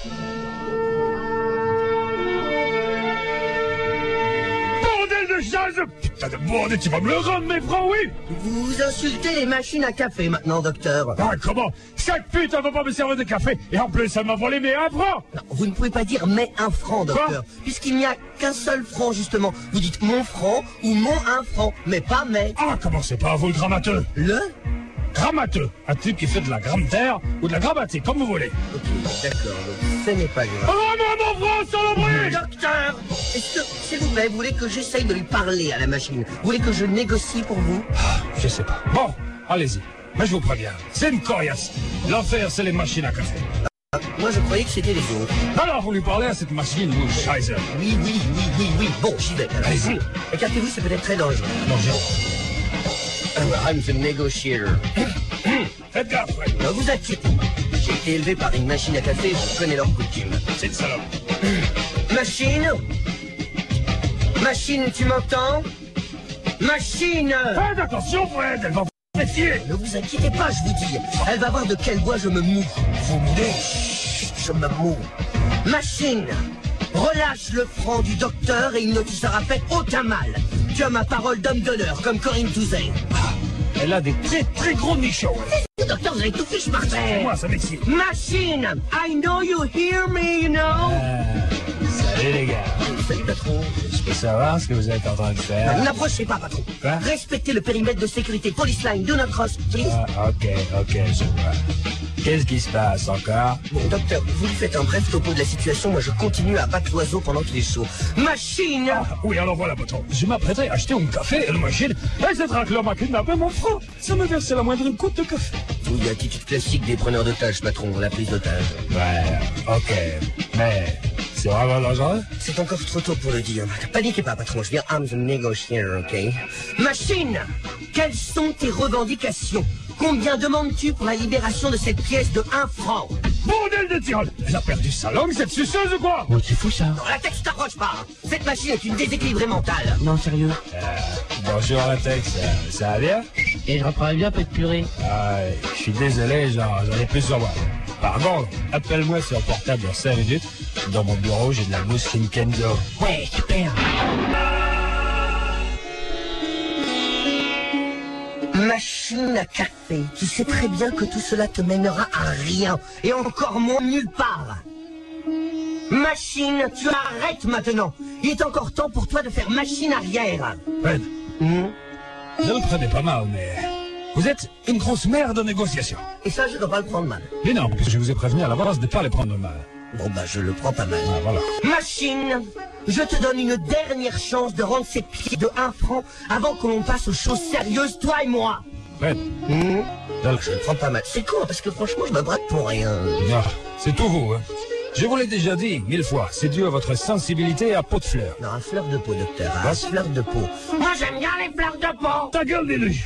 Bordel de chaise! Putain de bordel, tu vas me le rendre, mes francs, oui! Vous insultez les machines à café maintenant, docteur. Ah, comment? Chaque pute, elle va pas me servir de café, et en plus, elle m'a volé mes 1 franc! Non, vous ne pouvez pas dire mais un franc, docteur, puisqu'il n'y a qu'un seul franc, justement. Vous dites mon franc ou mon 1 franc, mais pas mais. Ah, comment c'est pas à vous le grammateux? Le? Grammateux, un type qui fait de la grammaire ou de la grammatique, comme vous voulez. Ok, d'accord, donc ce n'est pas grave. Oh non, mon franc, saloperie! Docteur, est-ce que, s'il vous plaît, vous voulez que j'essaye de lui parler à la machine? Vous voulez que je négocie pour vous? Je sais pas. Bon, allez-y. Mais je vous préviens, c'est une coriace. L'enfer, c'est les machines à café. Moi, je croyais que c'était les autres. Alors, vous lui parlez à cette machine, vous, Scheiße. Oui. Bon, j'y vais. Allez-y. Écartez-vous, c'est peut-être très dangereux. Non, I'm the negotiator. Faites gaffe, ouais. Ne vous inquiétez pas. J'ai été élevé par une machine à café, je connais leurs coutumes. C'est une salope. Machine? Machine, tu m'entends? Machine! Faites attention, Fred, elle va vous méfier. Ne vous inquiétez pas, je vous dis. Elle va voir de quel bois je me moue. Vous mourrez. Je me moue. Machine! Relâche le franc du docteur et il ne te sera fait aucun mal. Tu as ma parole d'homme d'honneur, comme Corinne Touzet. Elle a des très gros nichons. Docteur, vous avez tout fiche par terre. Moi, ça m'excite. Machine! I know you hear me, you know? Salut les gars. Salut, patron. Je peux savoir ce que vous êtes en train de faire? N'approchez pas, patron. Quoi? Respectez le périmètre de sécurité Police Line do not cross, please. Ah, ok, je vois. Qu'est-ce qui se passe encore? Bon, docteur, vous lui faites un bref topo de la situation, moi je continue à battre l'oiseau pendant qu'il est chaud. Machine! Oui, alors voilà, patron. Je m'apprêtais à acheter un café et la machine, elle s'est traquée, m'a kidnappé mon franc. Ça me versait la moindre goutte de café. Oui, attitude classique des preneurs d'otages, patron, la prise d'otage. Ouais, ok. Mais c'est vraiment dangereux? C'est encore trop tôt pour le dire. Paniquez pas, patron, je viens I'm the negotiator, ok? Machine! Quelles sont tes revendications? Combien demandes-tu pour la libération de cette pièce de 1 franc? Bordel de tirole! Elle a perdu sa langue, cette suceuse ou quoi? Oh, tu fous ça? Non, la Tex t'approche pas. Cette machine est une déséquilibrée mentale. Non, sérieux. Bonjour Latex, ça va bien? Et je reprends bien un peu de purée. Ah, je suis désolé, j'en ai plus sur moi. Pardon, appelle-moi sur le portable en 5 minutes. Dans mon bureau, j'ai de la mousse Shinkenzo. Ouais, super. Machine à café, tu sais très bien que tout cela te mènera à rien, et encore moins nulle part. Machine, tu arrêtes maintenant. Il est encore temps pour toi de faire machine arrière. Fred, ne le prenez pas mal, mais vous êtes une grosse merde de négociation. Et ça, je ne dois pas le prendre mal. Mais non, puisque je vous ai prévenu à l'avance de ne pas les prendre mal. Bon, bah, je le prends pas mal. Ah, voilà. Machine, je te donne une dernière chance de rendre cette pièce de 1 franc avant que l'on passe aux choses sérieuses, toi et moi. Fred, Je le prends pas mal. C'est con, parce que franchement, je me braque pour rien. non, c'est tout vous, hein. Je vous l'ai déjà dit 1000 fois, c'est dû à votre sensibilité à peau de fleur. Non, un fleur de peau, docteur. Un fleur de peau. Moi, j'aime bien les fleurs de peau. Ta gueule, Déluge!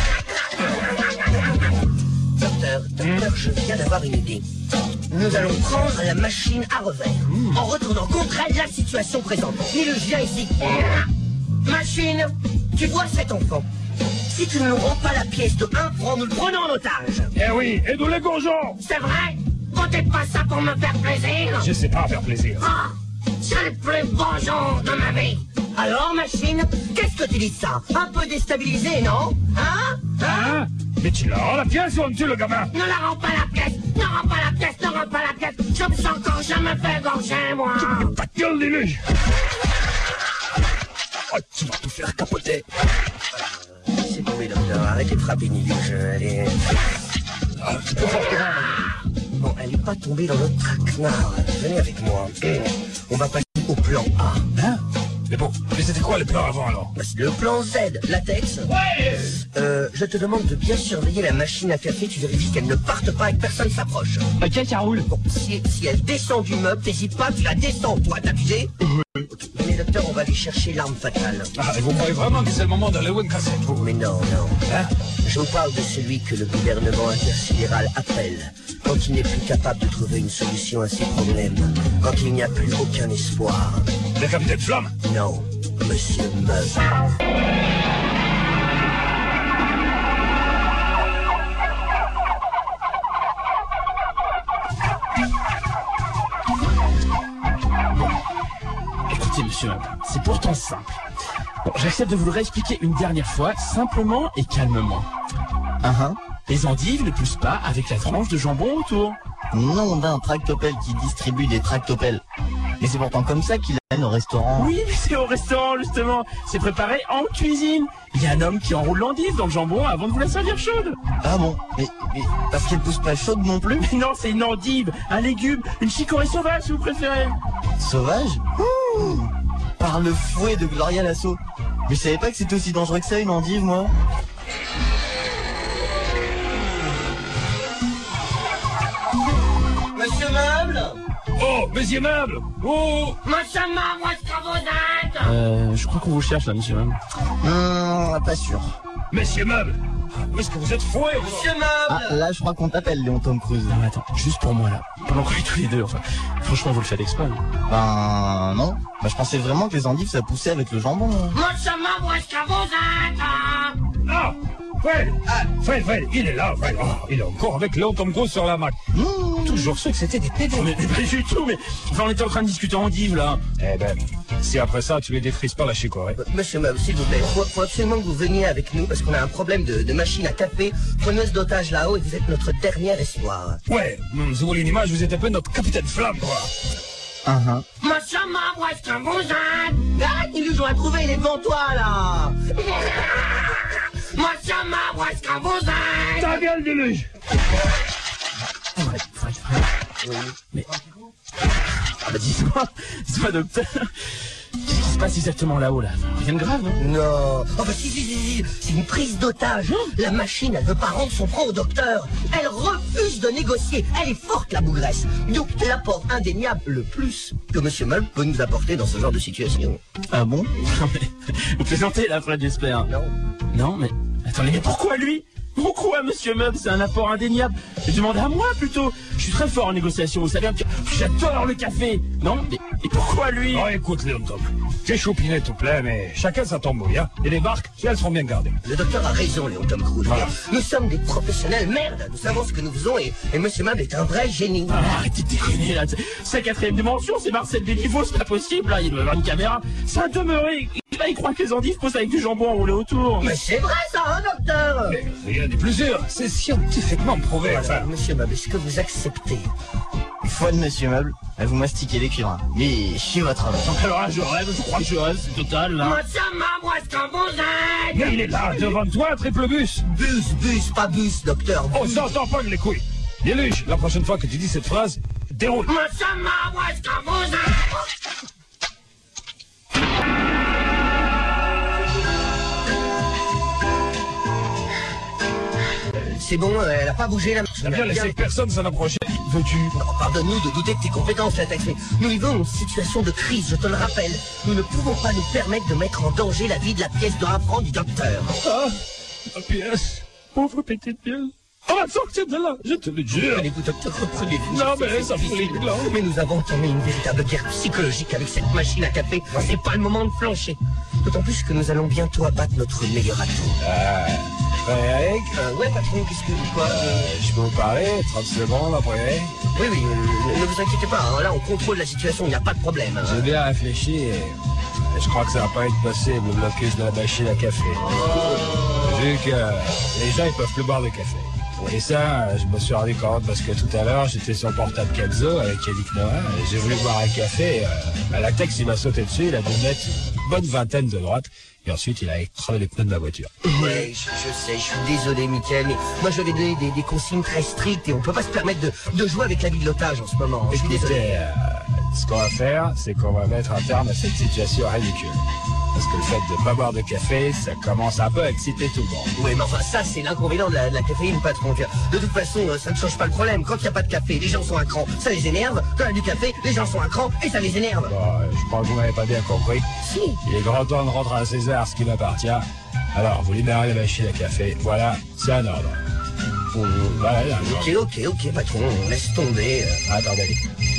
Docteur, je viens d'avoir une idée. Nous allons prendre la machine à revers, en retournant contre elle la situation présente. Il vient ici. Machine, tu vois cet enfant? Si tu ne nous rends pas la pièce de 1 franc, nous le prenons en otage. Eh oui, et nous les gorgeons! C'est vrai? Comptez pas ça pour me faire plaisir? Je sais pas faire plaisir. Ah, c'est le plus beau jour de ma vie. Alors, machine, qu'est-ce que tu dis de ça? Un peu déstabilisé, non? Hein? Hein? Mais tu la rends la pièce ou on tue le gamin? Ne la rends pas la pièce! Ne rends pas la pièce! Ne rends pas la pièce! Je me sens quand je me fais gorger, moi! Ta gueule, Déluge! Oh, tu vas tout faire capoter! C'est tombé, docteur. Arrêtez de frapper, Niluge. Elle est... C'est plus fort que moi. Bon, elle n'est pas tombée dans notre traquenard. Venez avec moi. On va passer au plan A. Hein? Mais bon, mais c'était quoi le plan avant alors? Bah, c'est le plan Z, latex. Ouais! Je te demande de bien surveiller la machine à café. Tu vérifies qu'elle ne parte pas et que personne s'approche. Ok, ça roule. Bon, si elle descend du meuble, t'hésites pas, tu la descends, toi, t'as abusé? Ok, venez, docteur, on va aller chercher l'arme fatale. Ah, et vous croyez vraiment que c'est le moment d'aller où une cassette, vous? Mais non. Hein? Je vous parle de celui que le gouvernement intersidéral appelle quand il n'est plus capable de trouver une solution à ses problèmes, quand il n'y a plus aucun espoir. Le capitaine Flamme? Non, Monsieur Meuf. Écoutez, monsieur Meuble, c'est pourtant simple. Bon, j'accepte de vous le réexpliquer une dernière fois, simplement et calmement. Les endives ne poussent pas avec la tranche de jambon autour. Non, d'un tractopelle qui distribue des tractopelles. Mais c'est pourtant comme ça qu'il amène au restaurant. Oui, mais c'est au restaurant, justement. C'est préparé en cuisine. Il y a un homme qui enroule l'endive dans le jambon avant de vous la servir chaude. Ah bon, mais parce qu'elle pousse pas chaude non plus? Mais non, c'est une endive, un légume, une chicorée sauvage si vous préférez. Sauvage? Ouh, par le fouet de Gloria Lasso. Mais je savais pas que c'était aussi dangereux que ça, une endive, moi. Monsieur Meuble? Oh, monsieur Meuble! Oh! Monsieur Meuble, où est-ce que vous êtes? Je crois qu'on vous cherche là, monsieur Meuble. Pas sûr. Monsieur Meuble! Où est-ce que vous êtes foué? Monsieur Meuble! Ah, là, je crois qu'on t'appelle, Léon Tom Cruise. Non, mais attends, juste pour moi là. Pendant qu'on est tous les deux, enfin. Franchement, vous le faites exprès. Ben, non. Bah, je pensais vraiment que les endives, ça poussait avec le jambon. Monsieur Meuble, où est-ce que vous êtes? Ah! Fred, il est là, Fred. Oh, il est encore avec Léon Tom Cruise sur la Mac. Toujours cru que c'était des pédés. Mais pas du tout, mais. Enfin, on était en train de discuter endive là. Eh ben, si après ça, tu les défrises par la chicorée. Monsieur Meuble, s'il vous plaît, faut absolument que vous veniez avec nous parce qu'on a un problème de machine à café, preneuse d'otage là-haut et vous êtes notre dernier espoir. Ouais, si vous voulez une image, vous êtes un peu notre capitaine flamme, quoi. Monsieur Meuble, où est-ce que vous êtes? Arrête, ils nous ont trouvé, il est devant toi là. Monsieur Meuble, où est-ce que vous êtes? Ta gueule, Déluge! Fred. Oui. Mais. Ah bah dis-moi, docteur. Qu'est-ce qui se passe exactement là-haut là? Rien de grave, non? Non. Oh bah si, c'est une prise d'otage. La machine, elle veut pas rendre son franc au docteur. Elle refuse de négocier. Elle est forte, la bougresse. Donc l'apport indéniable, le plus que Monsieur Meuble peut nous apporter dans ce genre de situation. Ah bon? Non mais. Vous plaisantez là, Fred, j'espère. Non. Non, mais. Attendez, mais pourquoi lui? Pourquoi, monsieur Meuble? C'est un apport indéniable. Demandez à moi, plutôt. Je suis très fort en négociation, vous savez. J'adore le café. Non? Mais pourquoi lui? Oh, écoute, Léon Tom. T'es choupinet tout plein, mais chacun sa tambouille, hein. Et les barques, elles seront bien gardées. Le docteur a raison, Léon Tom Cruise. Voilà. Nous sommes des professionnels, merde. Nous savons ce que nous faisons et Monsieur Meuble est un vrai génie. Ah, arrêtez de déconner là. C'est la quatrième dimension, c'est Marcel Béliveau, c'est pas possible là. Il doit avoir une caméra. Ça a demeuré. Il croit que les endives poussent avec du jambon enroulé autour. Mais c'est vrai ça, hein, docteur? Mais rien n'est plus sûr. C'est scientifiquement prouvé, Voilà, enfin. Monsieur Meuble, est-ce que vous acceptez? Foi de Monsieur Meuble, vous mastiquez les cuivres. Mais je suis votre homme. Alors là, je crois que je rêve, c'est total là. Monsieur Meuble, où est-ce que vous êtes? Mais il est là, devant toi, triple bus. Bus, pas bus, docteur. Oh, ça t'en pogne les couilles. Déluge, la prochaine fois que tu dis cette phrase, déroule. Monsieur Meuble, où est-ce que vous êtes? C'est bon, elle a pas bougé la machine. T'as bien laissé que personne s'en approchait. Veux-tu? Non, pardonne-nous de douter de tes compétences, Latex, mais nous vivons une situation de crise, je te le rappelle. Nous ne pouvons pas nous permettre de mettre en danger la vie de la pièce de 1 franc du docteur. Ah, ma pièce. Pauvre petite pièce. On va sortir de là, je te le jure. Reprenez-vous, docteur, reprenez-vous. Non, mais C'est ça difficile. fout les glands. Mais nous avons entamé une véritable guerre psychologique avec cette machine à café. C'est pas le moment de flancher. D'autant plus que nous allons bientôt abattre notre meilleur atout. Frédéric, Ouais, patron, qu'est-ce que... Quoi je peux vous parler 30 secondes après. Oui, ne vous inquiétez pas, hein, là on contrôle la situation, il n'y a pas de problème. Hein. J'ai bien réfléchi et je crois que ça va pas être possible, le blocus de la machine à café. Vu que les gens ils peuvent plus boire de café. Et ça, je me suis rendu compte parce que tout à l'heure, j'étais sur le portable Kenzo avec Yannick Noah et j'ai voulu boire un café. La Tex, il m'a sauté dessus, il a dû mettre une bonne vingtaine de droite et ensuite il a écrasé les pneus de ma voiture. Ouais, je sais, je suis désolé, Mickaël, mais moi je vais donner des consignes très strictes et on peut pas se permettre de jouer avec la vie de l'otage en ce moment. Je suis désolé. Écoutez, ce qu'on va faire, c'est qu'on va mettre un terme à cette situation ridicule. Parce que le fait de ne pas boire de café, ça commence un peu à exciter tout le monde. Oui, mais enfin, ça, c'est l'inconvénient de la caféine, patron. De toute façon, ça ne change pas le problème. Quand il n'y a pas de café, les gens sont à cran, ça les énerve. Quand il y a du café, les gens sont à cran et ça les énerve. Bon, je crois que vous m'avez pas bien compris. Si. Il est grand temps de rendre à César ce qui m'appartient. Alors, vous libérez la machine à café. Voilà, c'est un ordre. Voilà, là, Ok, patron, laisse tomber. attendez.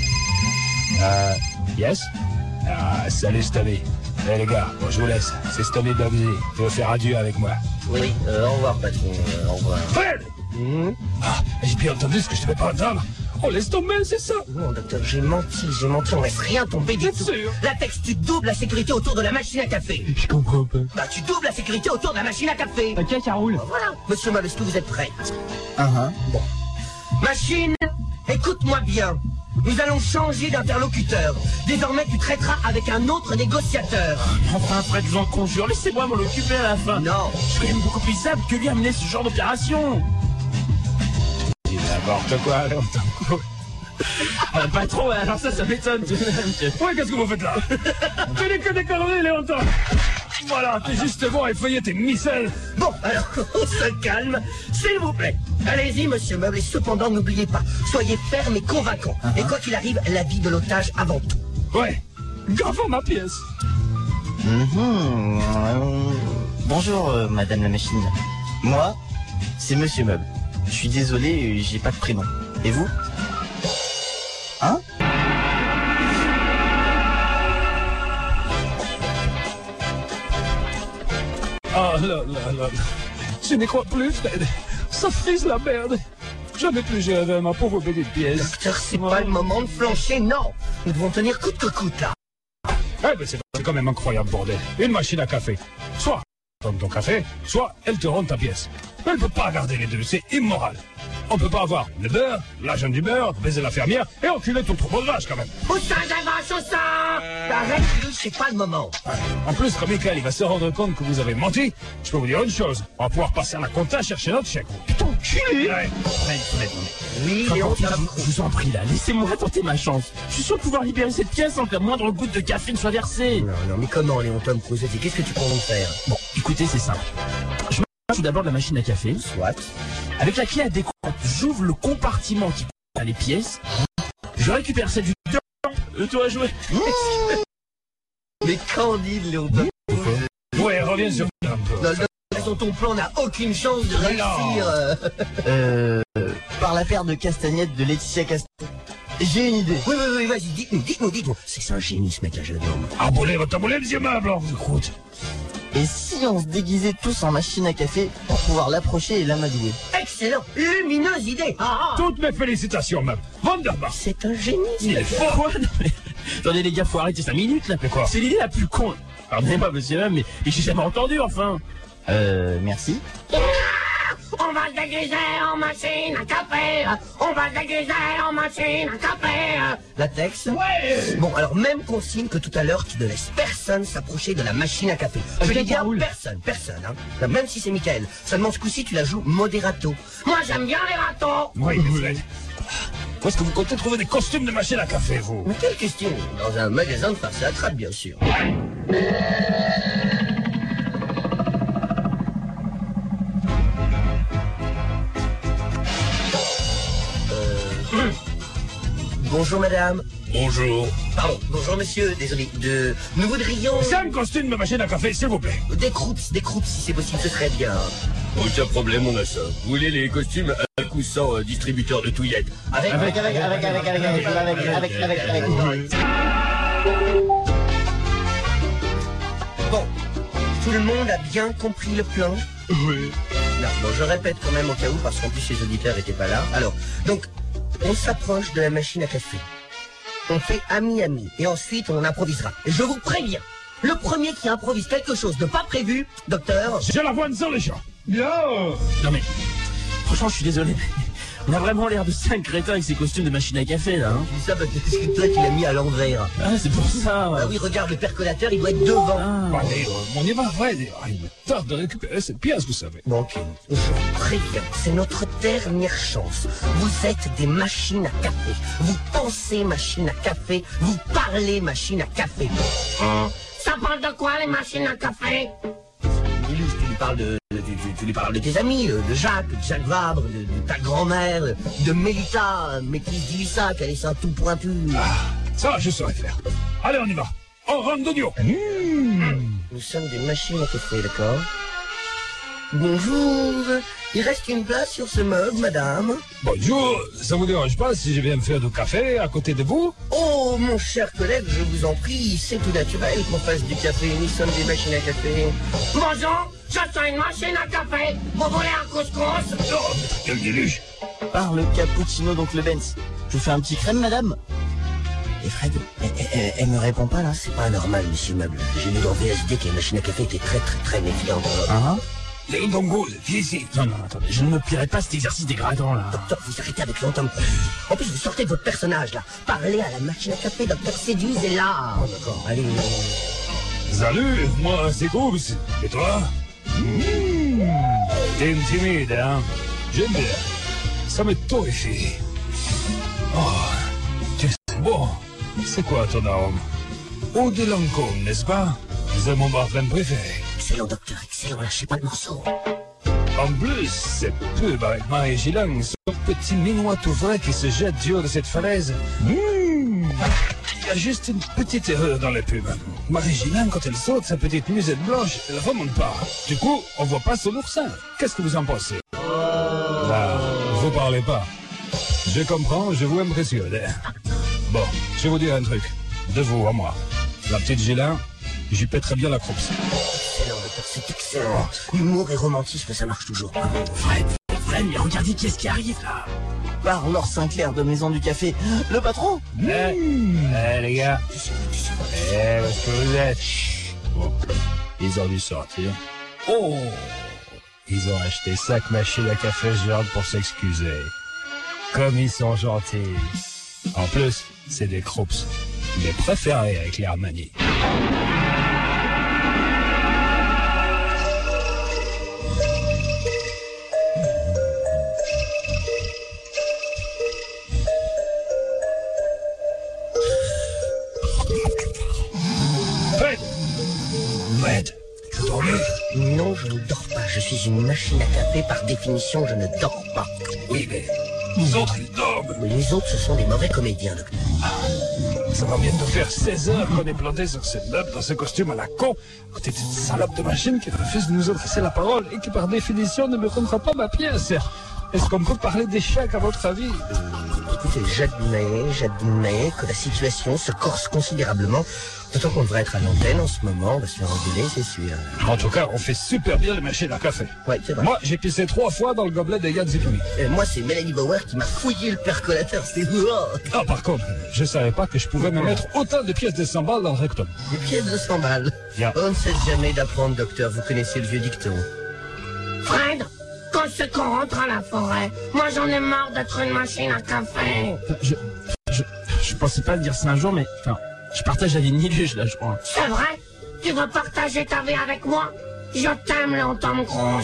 Yes? Salut Stommy. Eh les gars, bon, je vous laisse. C'est Stommy Bugsy. Tu veux faire adieu avec moi? Oui, au revoir, patron, au revoir. Fred! Ah, j'ai bien entendu ce que je devais pas entendre. On laisse tomber, c'est ça. Non, docteur, j'ai menti, on laisse rien tomber du Bien tout. sûr. Latex, tu doubles la sécurité autour de la machine à café. Je comprends pas. Bah, tu doubles la sécurité autour de la machine à café. Ok, ça roule. Voilà. Monsieur Mob, est-ce que vous êtes prêt? Bon. Machine, écoute-moi bien. Nous allons changer d'interlocuteur. Désormais, tu traiteras avec un autre négociateur. Enfin, Fred, je vous en conjure, laissez-moi m'en occuper à la fin. Non. Je suis quand même beaucoup plus apte que lui à mener ce genre d'opération. Dis n'importe quoi, Léonton. Pas trop, alors ça m'étonne tout de même. Ouais, qu'est-ce que vous faites là? Tu n'es que des conneries, Léonton. Voilà, t'es justement effeuillé tes micelles. Bon, alors, on se calme, s'il vous plaît. Allez-y, monsieur Meuble, et cependant, n'oubliez pas, soyez ferme et convaincant. Et quoi qu'il arrive, la vie de l'otage avant tout. Ouais, gravons ma pièce. Bonjour, madame la machine. Moi, c'est Monsieur Meuble. Je suis désolé, j'ai pas de prénom. Et vous? Hein? Ah là là là. Je n'y crois plus, Fred. Ça frise la merde. Jamais plus j'ai rêvé à ma pauvre petite pièce. Docteur, c'est pas le moment de flancher, non. Nous devons tenir coûte que coûte, là. Eh ben c'est quand même incroyable, bordel. Une machine à café. Soit elle donne ton café, soit elle te rend ta pièce. Elle ne peut pas garder les deux, c'est immoral. On peut pas avoir le beurre, l'agent du beurre, baiser la fermière et enculer ton troupeau de vache quand même. Poussin de vache au sang. Arrête, c'est pas le moment. En plus, quand Michael il va se rendre compte que vous avez menti, je peux vous dire une chose. On va pouvoir passer à la compta chercher notre chèque. Putain, enculé. Ouais. Oui, Enfin, Léon, je vous en prie là, laissez-moi tenter ma chance. Je suis sûr de pouvoir libérer cette pièce sans que la moindre goutte de café ne soit versée. Non, mais comment, Léon Tom Crusoe, qu'est-ce que tu comptes faire? Bon, écoutez, c'est simple. Je me tout d'abord de la machine à café. Soit. Avec la clé à décompte, j'ouvre le compartiment qui contient les pièces. Je récupère celle du temps. Toi à jouer. Mais candide, Léon Tom. Ouais, reviens sur un peu. Ton plan n'a aucune chance de réussir. Par la paire de castagnettes de Laetitia Castan. J'ai une idée. Oui, vas-y, dites-nous. C'est un génie, ce mec-là, jeune homme. Aboulez votre aboulé, monsieur Meuble, on vous écoute. Et si on se déguisait tous en machine à café pour pouvoir l'approcher et l'amadouer? Excellent, lumineuse idée. Toutes mes félicitations, Meuble. Wonderbar. C'est un génie. Il est fort. Quoi? Non, mais... Attendez les gars, faut arrêter 5 minutes là. Mais quoi? C'est l'idée la plus con. Pardonnez-moi monsieur même, mais j'ai jamais entendu enfin. Merci. On va se déguiser en machine à café. On va se déguiser en machine à café. Latex. Ouais. Bon, alors même consigne que tout à l'heure, tu ne laisses personne s'approcher de la machine à café. Je Ok, dis bien Raoul. personne, hein. Même si c'est Michael. Seulement ce coup-ci, tu la joues moderato. Moi, j'aime bien les râteaux. Oui, Fred. Où est-ce que vous comptez trouver des costumes de machine à café, vous? Mais quelle question? Dans un magasin de farce à la trappe, bien sûr. Bonjour madame. Bonjour. Pardon, bonjour monsieur, désolé. Nous voudrions C'est un costume de machine à café, s'il vous plaît. des croûtes si c'est possible, ce serait bien. Aucun problème, on a ça. Vous voulez les costumes à coussant distributeur de touillettes? Avec. Bon, tout le monde a bien compris le plan? Oui. Non, bon, je répète quand même au cas où, parce qu'en plus les auditeurs n'étaient pas là. Alors, donc, on s'approche de la machine à café. On fait ami-ami, et ensuite on improvisera. Et je vous préviens, le premier qui improvise quelque chose de pas prévu, docteur... J'ai la voix sur les champs. Non mais, franchement je suis désolé, mais on a vraiment l'air de 5 crétins avec ces costumes de machine à café là. Hein. Je dis ça parce que c'est toi qui l'as mis à l'envers. Ah c'est pour ça. Ah oui, regarde, le percolateur, il doit être devant. Ah. Allez, on y va, Fred. Il me tarde de récupérer cette pièce, vous savez. Bon, ok. Je vous préviens, c'est notre dernière chance. Vous êtes des machines à café. Vous pensez machine à café. Vous parlez machine à café. Ça parle de quoi, les machines à café? Milus, tu lui parles de tes amis, de Jacques Vabre, de ta grand-mère, de Mélita, maîtrise d'Ilissa, qui a les seins tout pointus. Ça, je saurais faire. Allez, on y va. On rentre d'oignon. Nous sommes des machines à café, d'accord? Bonjour. Il reste une place sur ce meuble, madame? Bonjour. Ça vous dérange pas si je viens me faire du café à côté de vous? Oh, mon cher collègue, je vous en prie, c'est tout naturel qu'on fasse du café. Nous sommes des machines à café. Bonjour, je suis une machine à café. Vous voulez un couscous? Oh, quelle déluge. Par le cappuccino, donc le Benz. Je vous fais un petit crème, madame. Et Fred, elle me répond pas, là. C'est pas normal, monsieur Meuble. J'ai lu dans VSD que la machine à café était très méfiante. Hein? Léon Tongouz, viens ici. Non, attendez, je ne me plierai pas cet exercice dégradant, là. Docteur, vous arrêtez avec l'entame. En plus, vous sortez de votre personnage, là. Parlez à la machine à café, docteur Séduise est là. Oh, d'accord. Allez. Salut, moi c'est Goose. Et toi? T'es timide, hein? J'aime bien. Ça me torréfie. Oh, tu sais bon. C'est quoi ton arôme? Eau de Lancôme, n'est-ce pas? C'est mon parfum préféré. Excellent, docteur, excellent. Lâchez pas le morceau. En plus, cette pub avec Marie Gilang, ce petit minois tout vrai qui se jette du haut de cette falaise. Il y a juste une petite erreur dans la pub. Marie Gilang, quand elle saute, sa petite musette blanche, elle remonte pas. Du coup, on voit pas son oursin. Qu'est-ce que vous en pensez? Là, vous parlez pas. Je comprends, je vous impressionne. Bon, je vais vous dire un truc. De vous à moi. La petite Gilang, j'y pèterai bien la croupse. Excellent, docteur, c'est excellent. L'humour et romantisme, ça marche toujours. Fred, mais regardez qui est-ce qui arrive, là. Par Laure Sinclair de Maison du Café. Le patron? Les gars. Où est-ce que vous êtes? Bon, ils ont dû sortir. Oh! Ils ont acheté 5 machines à café géantes pour s'excuser. Comme ils sont gentils. En plus, c'est des croups. Les préférés avec les Armani. Fred, tu dormais? Non, je ne dors pas. Je suis une machine à café. Par définition, je ne dors pas. Oui, mais les autres, ils dorment. Mais les autres, ce sont des mauvais comédiens, docteur. Ça va bien de faire 16 heures qu'on est planté sur cette meuble dans ce costume à la con, à côté de cette salope de machine qui refuse de nous adresser la parole et qui par définition ne me rendra pas ma pièce. Est-ce qu'on peut parler d'échec à votre avis? Écoutez, j'admets que la situation se corse considérablement. D'autant qu'on devrait être à l'antenne en ce moment. On va se faire engueuler, c'est sûr. En tout cas, on fait super bien les machines à café. Ouais, c'est vrai. Moi, j'ai pissé 3 fois dans le gobelet des Yann Zipumi. Moi, c'est Mélanie Bauer qui m'a fouillé le percolateur. C'est Ah, par contre, je savais pas que je pouvais me mettre autant de pièces de 100 balles dans le rectum. des pièces de 100 balles. Yeah. On ne cesse jamais d'apprendre, docteur. Vous connaissez le vieux dicton. Fred, quand c'est qu'on rentre à la forêt, moi j'en ai marre d'être une machine à café. Je pensais pas dire ça un jour, mais enfin, je partage la vie de Niluge, là, je crois. C'est vrai? Tu veux partager ta vie avec moi? Je t'aime, Léon Tom Cruise.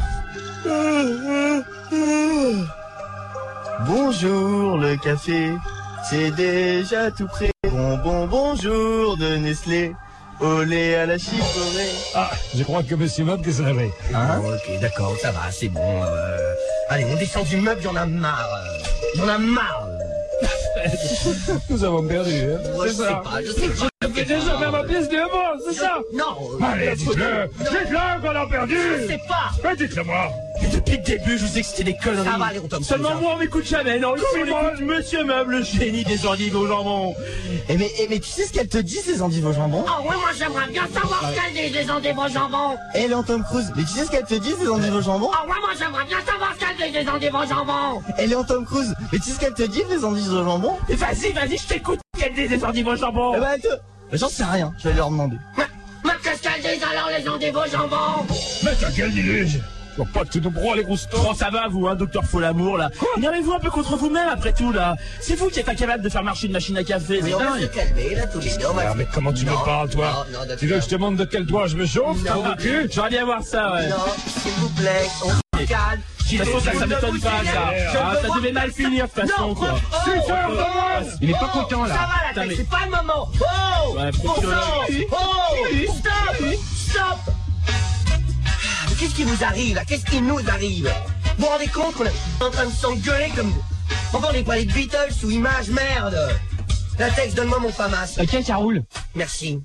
Bonjour le café, c'est déjà tout prêt. Bonjour de Nestlé, au lait à la chicorée. Ah, je crois que monsieur Meuble se réveille. Hein? Ok, d'accord, ça va, c'est bon. Allez, on descend du meuble, y'en a marre. Y'en a marre. Nous avons perdu, hein? Moi, je sais pas, je sais pas. Je vais déjà faire ma pièce de mort, c'est ça? Non. Allez, dites-le! Dites-le qu'on a perdu! Je sais pas. Mais dites-le moi! Et depuis le début, je vous sais que c'était des conneries. Ça va, Léon Tom Cruise. Seulement moi, on m'écoute jamais, non? On écoute Monsieur Meuble, le génie des endives au jambon. Mais tu sais ce qu'elle te dit, ces endives au jambon? Ah oui, moi j'aimerais bien savoir ce qu'elle dit des endives au jambon. Eh, Léon Tom Cruise, mais tu sais ce qu'elle te dit, ces endives au jambon? Ah ouais, moi j'aimerais bien savoir ce qu'elle dit des endives au jambon. Eh, Léon Tom Cruise, mais tu sais ce qu'elle te dit, les endives au jambon? Mais vas-y, je t'écoute. Qu'elle dit des endives au jambon? Eh ben, elle te... J'en sais rien, je vais leur demander. Mais qu'est-ce qu'elle dit alors les endives au jambon? Mais t'as quel diluge? Je vois pas que tu nous broies les grosses Oh, ça va, vous, hein, docteur Folamour, là. Énervez-vous un peu contre vous-même, après tout, là. C'est vous qui êtes incapable de faire marcher une machine à café, c'est Mais on va se dingue. calmer, là, tous les deux. Ah, mais comment tu me parles, toi? Non, Tu veux que je te montre de quel doigt je me chauffe, Non. ton cul? J'aurais bien voir ça, ouais. Non, s'il vous plaît, on se calme. De toute façon, ça m'étonne pas, ça. Ah, ça devait mal finir, de toute façon, quoi. Il est pas content, Ça là. va, la Putain, tête, mais- c'est pas le moment. Oh! Ouais, Bon plutôt là. sang! Oh! Stop! Stop! Mais qu'est-ce qui vous arrive, là? Qu'est-ce qui nous arrive? Vous vous rendez compte qu'on est en train de s'engueuler comme... Enfin, on est pas les Beatles ou Image, merde! La texte, donne-moi mon famas. Ok, ça roule. Merci.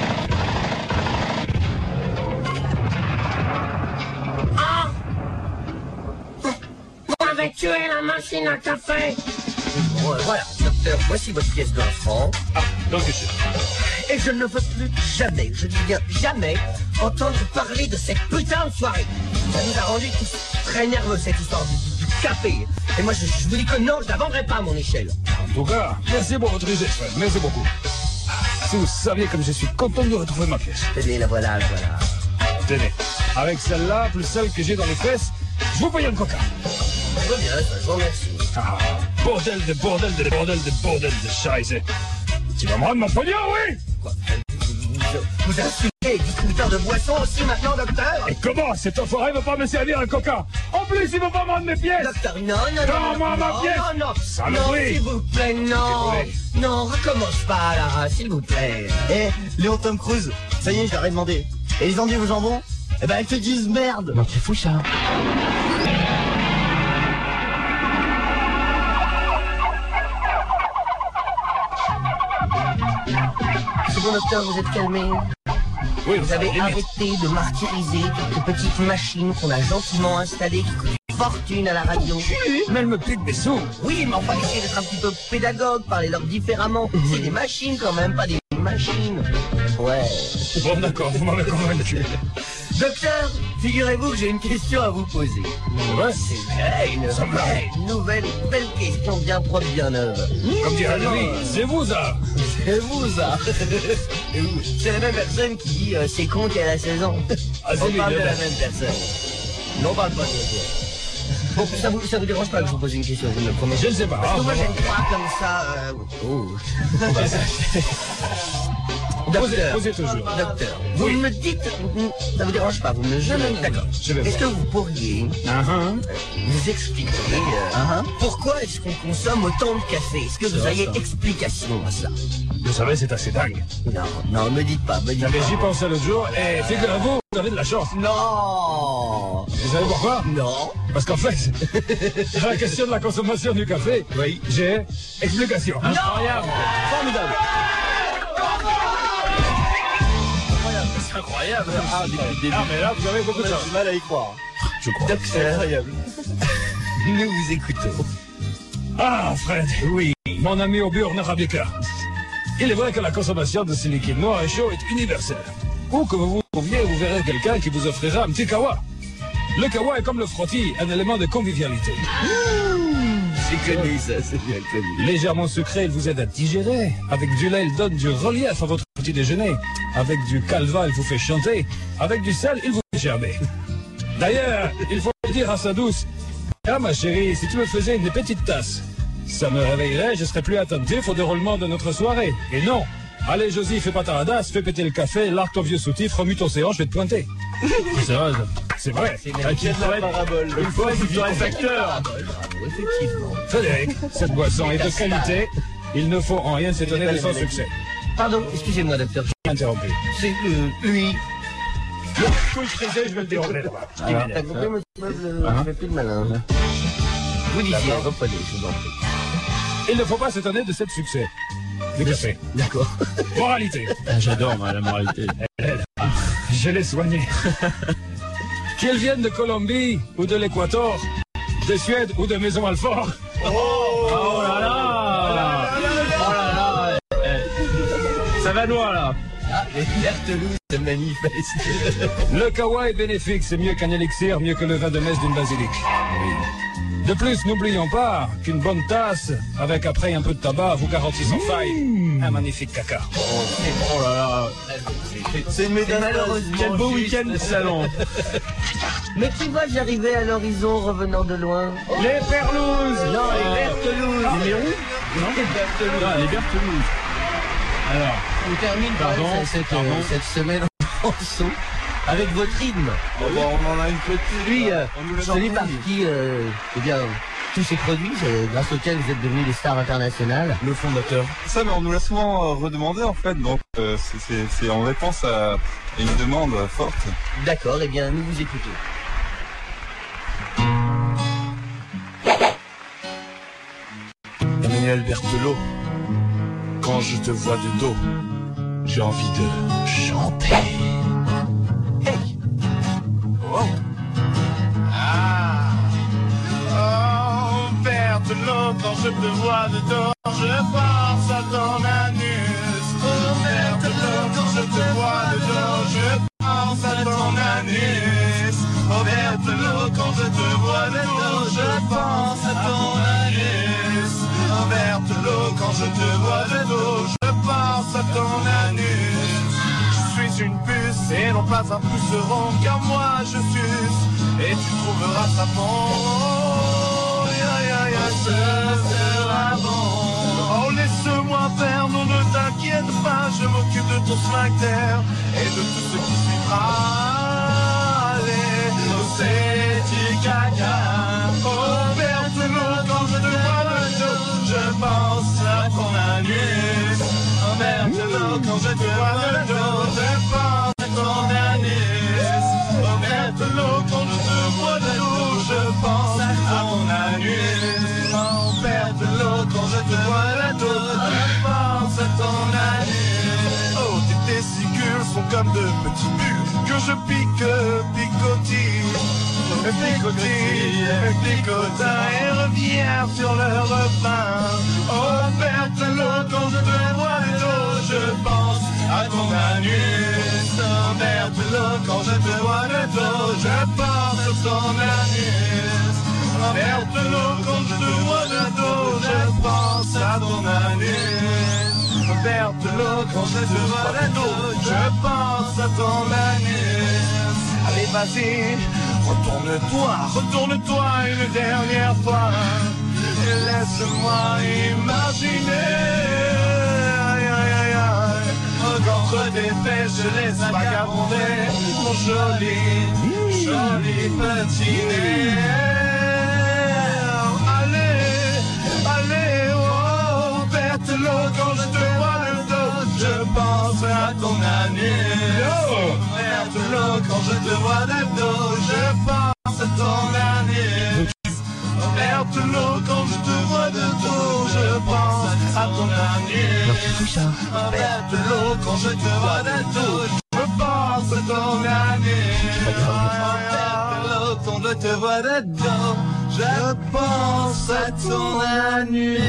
Ah! Vous avez tué la machine à café. Bon, voilà, docteur, voici votre pièce d'un franc. Ah, donc je suis. Et je ne veux plus jamais, je dis bien jamais, entendre parler de cette putain de soirée. Ça nous a rendu tous très nerveux, cette histoire du café. Et moi, je vous dis que non, je la vendrai pas, mon échelle. En tout cas, merci pour votre idée, frère. Merci beaucoup. Si vous saviez comme je suis content de retrouver ma pièce. Tenez, la voilà, voilà. Tenez, avec celle-là, plus celle que j'ai dans les fesses, je vous paye un coca. Très bien, ça, je vous remercie. Ah, bordel de bordel de bordel de bordel de scheiße. Tu vas me rendre mon pognon, oui? Quoi, vous insultez les distributeurs de boissons aussi maintenant, docteur? Et comment cet enfoiré ne veut pas me servir un coca? En plus, il veut pas me rendre mes pièces. Docteur, non, non, Rends-moi ma pièce. non, Saloperie. s'il vous plaît, non. Désolé. Non, recommence pas, Lara, s'il vous plaît. Eh, Léon Tom Cruise, ça y est, je leur ai demandé. Et les endives au jambon? Eh ben, elles te disent merde. Non, c'est fou ça. C'est bon, docteur, vous êtes calmé? Oui, Vous avez limite. arrêté de martyriser toutes les petites machines qu'on a gentiment installées qui coûtent une fortune à la radio. Mais elle me pique des sous. Oui, mais enfin, essayez d'être un petit peu pédagogue, parlez-leur différemment. C'est des machines quand même, pas des machines. Ouais. Bon, d'accord, vous m'avez convaincu. Docteur, figurez-vous que j'ai une question à vous poser. Ouais, C'est une Ça me va. nouvelle, belle question bien propre, bien neuve. comme dirait lui, c'est vous, ça. C'est vous, ça. C'est la même personne qui dit c'est con qu'elle a 16 ans. Ah, c'est On lui, parle de là. la même personne. Non, on parle pas de toi. Bon, ça vous dérange pas que je vous pose une question, vous me le promettez? Je ne sais pas. Parce que moi, Ah, j'aime pas comme ça. Docteur, posez toujours. docteur, vous me dites, ça vous dérange pas, vous me gênez. D'accord. Je vais Est-ce voir. que vous pourriez nous expliquer pourquoi est-ce qu'on consomme autant de café? Est-ce que vous auriez explication à ça? Vous savez, c'est assez dingue. Non, non, me dites pas, me dites Mais pas. j'y pensais l'autre jour, et figurez-vous, vous avez de la chance. Non. Vous savez pourquoi? Non. Parce qu'en fait, à la question de la consommation du café, Oui. j'ai explication. Incroyable. Formidable. C'est incroyable. Ah, depuis le début. Ah, mais là, vous avez beaucoup de chance. J'ai mal à y croire. Je crois. Docteur, Incroyable. nous vous écoutons. Ah, Fred, oui, mon ami au burn arabica. Il est vrai que la consommation de ce liquide noir et chaud est universelle. Où que vous vous trouviez, vous verrez quelqu'un qui vous offrira un petit kawa. Le kawa est comme le frottis, un élément de convivialité. C'est connu ça, c'est bien connu. Légèrement sucré, il vous aide à digérer. Avec du lait, il donne du relief à votre petit déjeuner. Avec du calva, il vous fait chanter. Avec du sel, il vous fait gerber. D'ailleurs, il faut dire à sa douce, ah ma chérie, si tu me faisais une petite tasse, ça me réveillerait, je serais plus attentif au déroulement de notre soirée. Et non, allez Josie, fais pas ta radasse, fais péter le café, largue ton vieux soutif, remue ton séant, je vais te pointer. C'est vrai, c'est vrai. Parabole. Une fois, du torréfacteur. Bravo, effectivement. Frédéric, cette boisson est de qualité. Il ne faut en rien s'étonner de son succès. Pardon, excusez-moi, docteur. Interrompu. C'est lui. Couille frisée, je vais le dérouler là-bas. T'as compris, monsieur Meuble, je fais plus de malin. Vous disiez, reprenez, je vous en prie. Il ne faut pas s'étonner de ce succès. Du café. D'accord. Moralité. J'adore, moi, la moralité. Je l'ai soigné. Qu'elles viennent de Colombie ou de l'Équateur, de Suède ou de Maison-Alfort. Oh là là. Oh là là. Ça va loin, là. Ah, les Bertelouses se manifestent. Le kawa est bénéfique, c'est mieux qu'un élixir, mieux que le vin de messe d'une basilique. De plus, n'oublions pas qu'une bonne tasse, avec après un peu de tabac, vous garantit sans faille un magnifique caca. Oh là là. C'est une médaille. Malheureusement. Quel beau week-end de salon. Mais qui va j'arrivais à l'horizon revenant de loin? Les perlouses. Non, les Bertelouses. Les Mérous? Non, les Bertelouses. Alors, On termine Pardon, cette semaine en saut avec votre rythme. On en a une petite. Celui par qui, eh bien, tous ces produits, grâce auxquels vous êtes devenus des stars internationales. le fondateur. Ça, mais on nous l'a souvent redemandé en fait, donc c'est en réponse à une demande forte. D'accord, eh bien, nous vous écoutons. Emmanuel Berthelot, quand je te vois de dos, j'ai envie de chanter. Hey! Oh, Berthelot, quand je te vois de dos, je pense à ton anus. Oh, Berthelot, quand je te vois de dos, je pense à ton anus. Oh, Berthelot, quand je te vois de dos, je pense je te vois de dos, je pense à ton anus. Je suis une puce et non pas un puceron, car moi je suce et tu trouveras ça bon. Ce sera bon. Oh, laisse-moi faire, non, ne t'inquiète pas, je m'occupe de ton sphincter et de tout ce qui suivra. Allez, c'est du caca. Oh, Berthelot, quand je te vois le dos, je pense à ton anus. Oh, Berthelot, quand je te vois le dos, je pense à ton anus. Oh, Berthelot, quand je te vois le dos, je pense à ton anus. Oh, Berthelot, quand je te vois le dos, je pense à ton anus. Oh, tes testicules sont comme de petits bulles que je picotille, et reviens sur le refrain. Oh, Berthelot, quand je te vois le dos, je pense à ton anus. Oh, Berthelot, quand je te vois le dos, je pense à ton anus. Oh, Berthelot, quand je te vois le dos, je pense à ton anus. Oh, Berthelot, quand je te vois le dos, je pense à ton anus. Allez, vas-y, retourne-toi une dernière fois. Et laisse-moi imaginer. Aïe, aïe, aïe, aïe. Qu'entre tes fesses, je laisse vagabonder mon joli petit nez. Allez, oh, Berthelot, quand je te vois le dos, je pense à ton anus. Oh, Berthelot, quand je te vois le dos, je pense à ton anus. Oh, Berthelot, quand je te vois de dos, je pense à ton anus. Oh, Berthelot, quand je te vois de dos, je pense à ton anus. Berthelot, quand je te vois de dos, je pense à ton anus.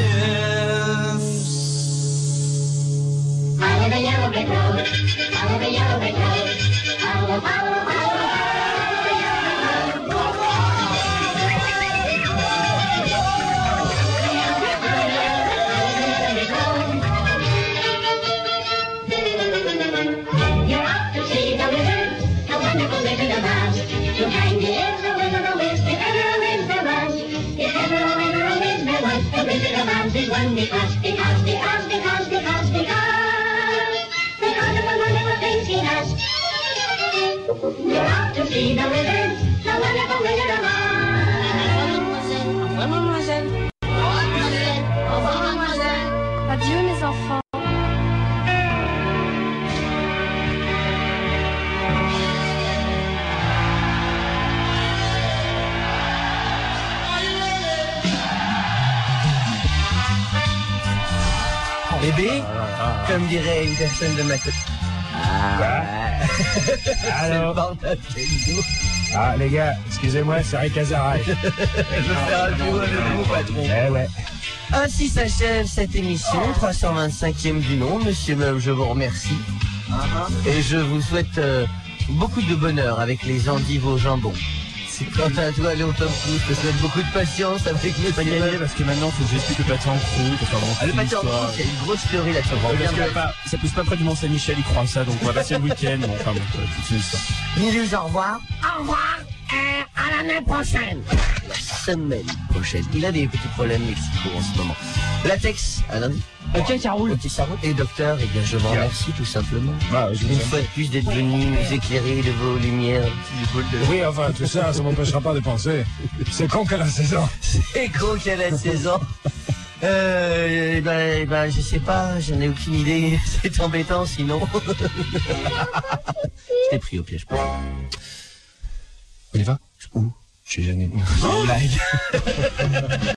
Follow the yellow brick road, follow the yellow brick road, follow, follow, follow the yellow brick road. You're off to see the wizard, the wonderful Wizard of Oz. To hang the is the Wizard of Wiz, if ever a wiz there was. If ever a wiz there was, the Wizard of Oz is one because of the wonderful things he does. You're off to see the wizard, the wonderful Wizard of Oz. Au revoir, mademoiselle. Au revoir, mademoiselle. Adieu, mes enfants. Bébé, comme dirait une personne de ma côté. Alors, ah, les gars, excusez-moi, c'est Rick Azaray. Je veux faire un duo avec vous, patron. Eh ouais. Ainsi s'achève cette émission, 325e du nom. Monsieur Meub, je vous remercie. Et je vous souhaite beaucoup de bonheur avec les endives au jambon. Quant à toi, Léon Tom Cruise, je te souhaite beaucoup de patience avec mes pas gagné parce que maintenant, il faut que j'explique le pâté en croûte. Le pâté en croûte, il y a une grosse théorie là-dessus. Ça pousse pas près du Mont-Saint-Michel, il croit ça, donc on va passer le week-end. Bon, enfin bon, toute une histoire. Nilus, au revoir. Au revoir, à l'année prochaine. La semaine prochaine. Il a des petits problèmes lexicaux en ce moment. Latex, à lundi. Ok, ça roule. Ok, ça roule. Et docteur, eh bien, je vous remercie tout simplement. Une fois de plus d'être venu nous éclairer de vos lumières. Oui, enfin, tout ça, ça m'empêchera pas de penser. C'est con qu'elle a 16 ans. C'est con qu'elle a 16 ans. Je sais pas, j'en ai aucune idée. C'est embêtant, sinon. Je t'ai pris au piège. On y va? Où? Je suis gêné. Blague.